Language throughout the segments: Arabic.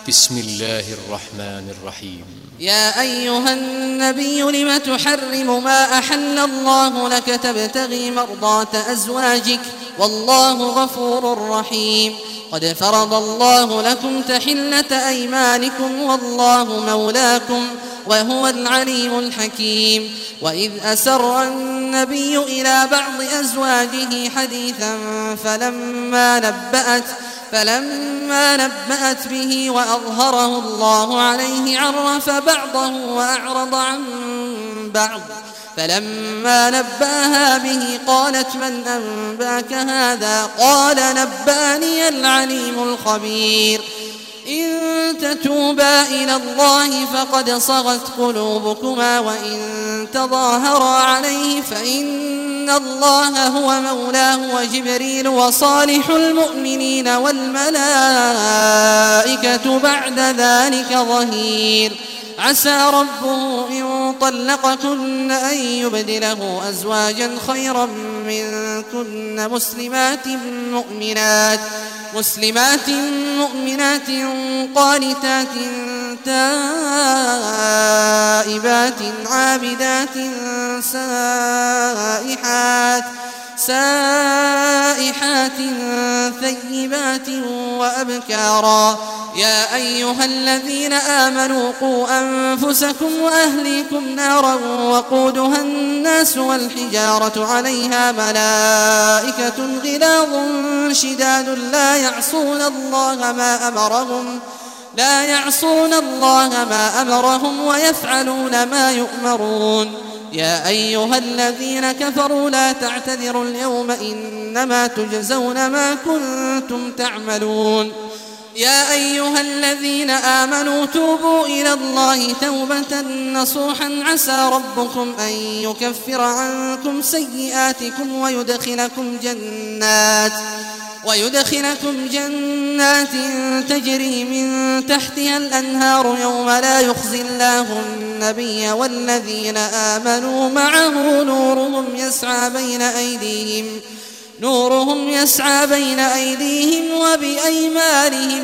بسم الله الرحمن الرحيم. يا أيها النبي لم تحرم ما أحل الله لك تبتغي مرضات أزواجك والله غفور رحيم. قد فرض الله لكم تحلة أيمانكم والله مولاكم وهو العليم الحكيم. وإذ أسر النبي إلى بعض أزواجه حديثا فلما نبأت به وأظهره الله عليه عرف بعضه وأعرض عن بعض. فلما نبأها به قالت من أنبأك هذا؟ قال نبأني العليم الخبير. إن تتوبا إلى الله فقد صغت قلوبكما وإن تظاهرا عليه فإن الله هو مولاه وجبريل وصالح المؤمنين والملائكة بعد ذلك ظهير. عسى ربه إن طلقكن أن يبدله أزواجا خيرا منكن مسلمات مؤمنات قانتات تائبات عابدات سائحات ثيبات وأبكارا. يا أيها الذين آمنوا قوا أنفسكم وأهليكم نارا وقودها الناس والحجارة عليها ملائكة غلاظ شداد لا يعصون الله ما أمرهم ويفعلون ما يؤمرون. يا أيها الذين كفروا لا تعتذروا اليوم إنما تجزون ما كنتم تعملون. يا أيها الذين آمنوا توبوا إلى الله توبة نصوحا عسى ربكم أن يكفر عنكم سيئاتكم ويدخلكم جنات تجري من تحتها الأنهار يوم لا يخزي الله النبي والذين آمنوا معه نورهم يسعى بين أيديهم وبأيمانهم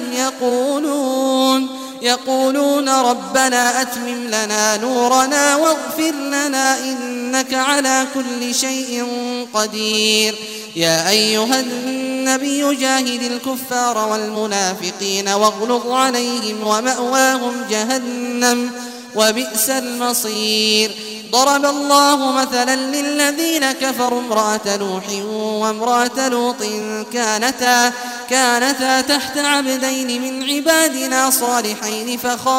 يقولون ربنا أتمم لنا نورنا واغفر لنا إنك على كل شيء قدير. يا أيها النبي جاهد الكفار والمنافقين واغلظ عليهم ومأواهم جهنم وبئس المصير. ضرب الله مثلا للذين كفروا امرأة نوح وامرأة لوط كانتا تحت عبدين من عبادنا صالحين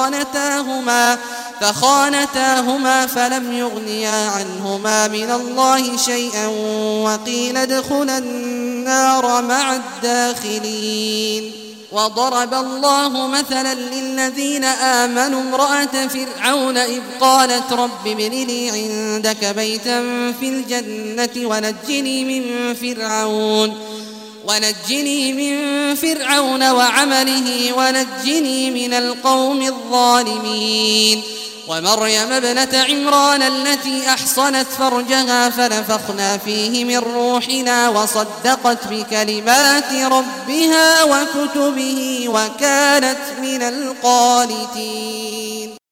فخانتاهما فلم يغنيا عنهما من الله شيئا وقيل ادخلا النار مع الداخلين. وضرب الله مثلا للذين آمنوا امرأة فرعون إذ قالت رب ابن لي عندك بيتا في الجنة ونجني من فرعون وعمله ونجني من القوم الظالمين. ومريم ابنة عمران التي أحصنت فرجها فنفخنا فيه من روحنا وصدقت بكلمات ربها وكتبه وكانت من القانتين.